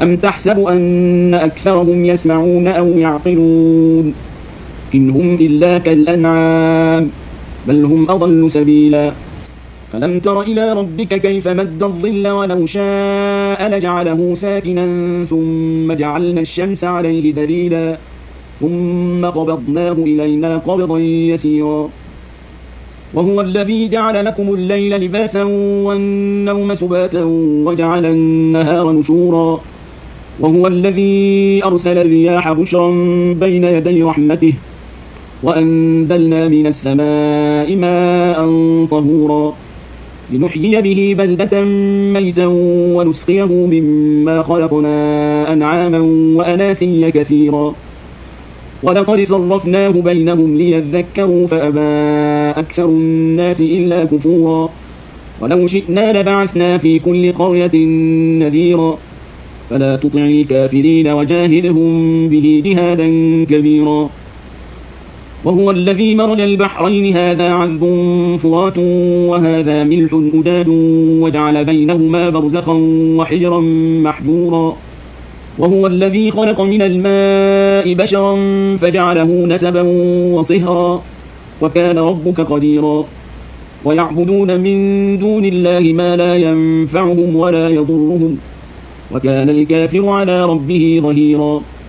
أم تحسب أن أكثرهم يسمعون أو يعقلون إن هم إلا كالأنعام بل هم أضل سبيلا ألم تر إلى ربك كيف مد الظل ولو شاء لجعله ساكنا ثم جعلنا الشمس عليه دليلا ثم قبضناه إلينا قبضا يسيرا وهو الذي جعل لكم الليل لباسا والنوم سباتا وجعل النهار نشورا وهو الذي أرسل الرياح بشرا بين يدي رحمته وأنزلنا من السماء ماء طهورا لنحيي به بلدة ميتا ونسقيه مما خلقنا أنعاما وأناسيا كثيرا ولقد صرفناه بينهم ليذكروا فأبى أكثر الناس إلا كفورا ولو شئنا لبعثنا في كل قرية نذيرا فلا تطع الكافرين وجاهدهم به جهادا كبيرا وهو الذي مرج البحرين هذا عذب فرات وهذا ملح أجاج وجعل بينهما برزخا وحجرا محجورا وهو الذي خلق من الماء بشرا فجعله نسبا وصهرا وكان ربك قديرا ويعبدون من دون الله ما لا ينفعهم ولا يضرهم وكان الكافر على ربه ظهيرا